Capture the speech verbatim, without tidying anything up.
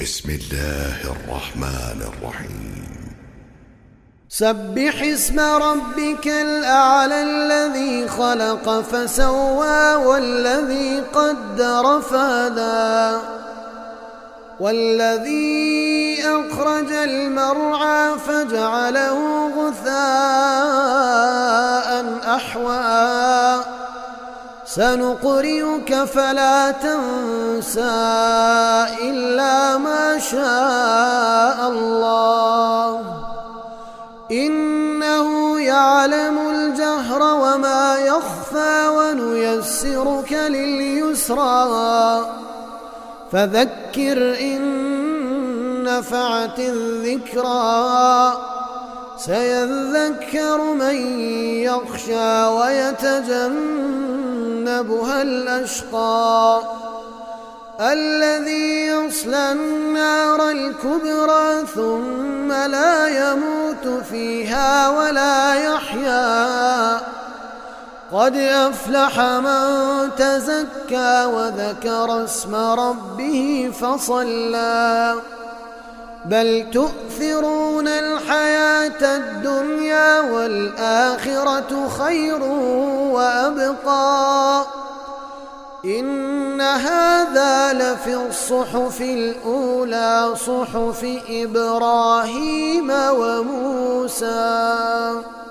بسم الله الرحمن الرحيم. سبح اسم ربك الأعلى الذي خلق فسوى والذي قدر فهدى والذي أخرج المرعى فجعله غثاء أحوى سنقرئك فلا تنسى إلا ما شاء الله إنه يعلم الجهر وما يخفى ونيسرك لليسرى فذكر إن نفعت الذكرى سيذكر من يخشى ويتجنبها الأشقى الذي يصلى النار الكبرى ثم لا يموت فيها ولا يحيا قد أفلح من تزكى وذكر اسم ربه فصلى بل تؤثرون الحياة الدنيا والآخرة خير وأبقى إن هذا لفي الصحف الأولى صحف إبراهيم وموسى.